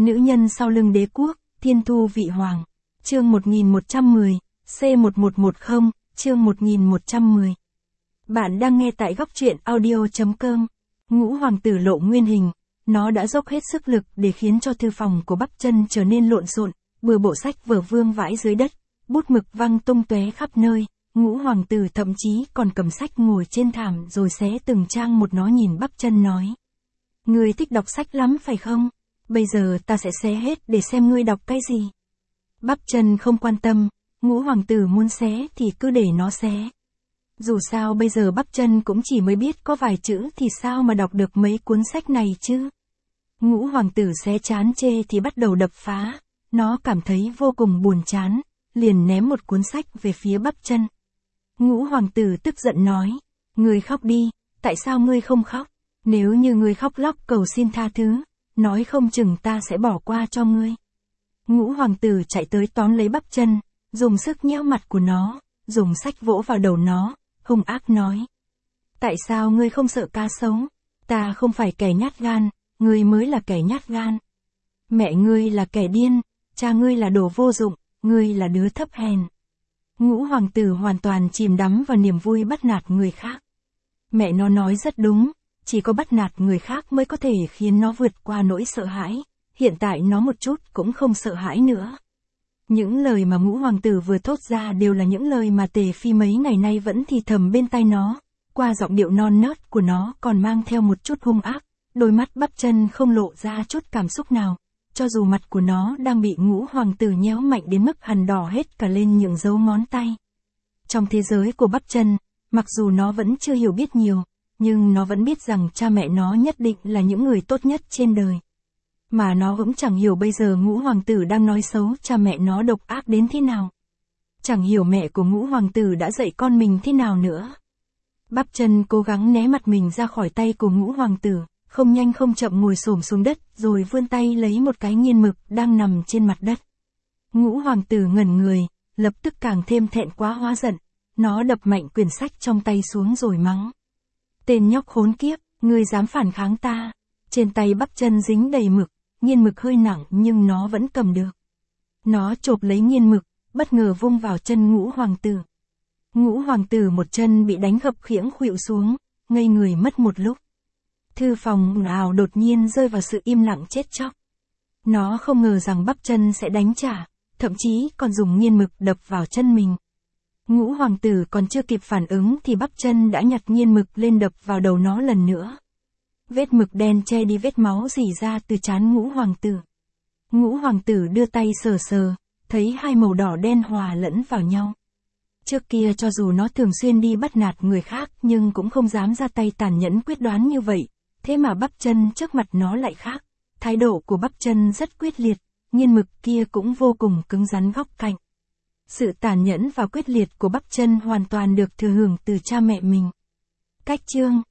Nữ nhân sau lưng đế quốc, thiên thu vị hoàng. Chương 1110, C1110, chương 1110. Bạn đang nghe tại góc truyện audio.com. Ngũ hoàng tử lộ nguyên hình, nó đã dốc hết sức lực để khiến cho thư phòng của Bắp Chân trở nên lộn xộn, bừa bộ sách vở vương vãi dưới đất, bút mực văng tung tóe khắp nơi. Ngũ hoàng tử thậm chí còn cầm sách ngồi trên thảm rồi xé từng trang một. Nó nhìn Bắp Chân nói: "Ngươi thích đọc sách lắm phải không? Bây giờ ta sẽ xé hết để xem ngươi đọc cái gì." Bắp Chân không quan tâm, Ngũ hoàng tử muốn xé thì cứ để nó xé. Dù sao bây giờ Bắp Chân cũng chỉ mới biết có vài chữ thì sao mà đọc được mấy cuốn sách này chứ. Ngũ hoàng tử xé chán chê thì bắt đầu đập phá, nó cảm thấy vô cùng buồn chán, liền ném một cuốn sách về phía Bắp Chân. Ngũ hoàng tử tức giận nói: "Ngươi khóc đi, tại sao ngươi không khóc? Nếu như ngươi khóc lóc cầu xin tha thứ, nói không chừng ta sẽ bỏ qua cho ngươi." Ngũ hoàng tử chạy tới tóm lấy Bắp Chân, dùng sức nhéo mặt của nó, dùng sách vỗ vào đầu nó, hung ác nói: "Tại sao ngươi không sợ cá sống? Ta không phải kẻ nhát gan, ngươi mới là kẻ nhát gan. Mẹ ngươi là kẻ điên, cha ngươi là đồ vô dụng, ngươi là đứa thấp hèn." Ngũ hoàng tử hoàn toàn chìm đắm vào niềm vui bắt nạt người khác. Mẹ nó nói rất đúng, chỉ có bắt nạt người khác mới có thể khiến nó vượt qua nỗi sợ hãi, hiện tại nó một chút cũng không sợ hãi nữa. Những lời mà ngũ hoàng tử vừa thốt ra đều là những lời mà Tề Phi mấy ngày nay vẫn thì thầm bên tai nó, qua giọng điệu non nớt của nó còn mang theo một chút hung ác, đôi mắt Bắp Chân không lộ ra chút cảm xúc nào, cho dù mặt của nó đang bị ngũ hoàng tử nhéo mạnh đến mức hằn đỏ hết cả lên những dấu ngón tay. Trong thế giới của Bắp Chân, mặc dù nó vẫn chưa hiểu biết nhiều, nhưng nó vẫn biết rằng cha mẹ nó nhất định là những người tốt nhất trên đời. Mà nó cũng chẳng hiểu bây giờ ngũ hoàng tử đang nói xấu cha mẹ nó độc ác đến thế nào. Chẳng hiểu mẹ của ngũ hoàng tử đã dạy con mình thế nào nữa. Bắp Chân cố gắng né mặt mình ra khỏi tay của ngũ hoàng tử, không nhanh không chậm ngồi xổm xuống đất rồi vươn tay lấy một cái nghiên mực đang nằm trên mặt đất. Ngũ hoàng tử ngẩn người, lập tức càng thêm thẹn quá hóa giận, nó đập mạnh quyển sách trong tay xuống rồi mắng: "Tên nhóc khốn kiếp, ngươi dám phản kháng ta." Trên tay Bắp Chân dính đầy mực, nghiên mực hơi nặng nhưng nó vẫn cầm được. Nó chộp lấy nghiên mực, bất ngờ vung vào chân ngũ hoàng tử. Ngũ hoàng tử một chân bị đánh khập khiễng khuỵu xuống, ngây người mất một lúc. Thư phòng ào đột nhiên rơi vào sự im lặng chết chóc. Nó không ngờ rằng Bắp Chân sẽ đánh trả, thậm chí còn dùng nghiên mực đập vào chân mình. Ngũ hoàng tử còn chưa kịp phản ứng thì Bắp Chân đã nhặt nghiên mực lên đập vào đầu nó lần nữa. Vết mực đen che đi vết máu rỉ ra từ trán ngũ hoàng tử. Ngũ hoàng tử đưa tay sờ sờ, thấy hai màu đỏ đen hòa lẫn vào nhau. Trước kia cho dù nó thường xuyên đi bắt nạt người khác nhưng cũng không dám ra tay tàn nhẫn quyết đoán như vậy, thế mà Bắp Chân trước mặt nó lại khác. Thái độ của Bắp Chân rất quyết liệt, nghiên mực kia cũng vô cùng cứng rắn góc cạnh. Sự tàn nhẫn và quyết liệt của Bắp Chân hoàn toàn được thừa hưởng từ cha mẹ mình. Cách chương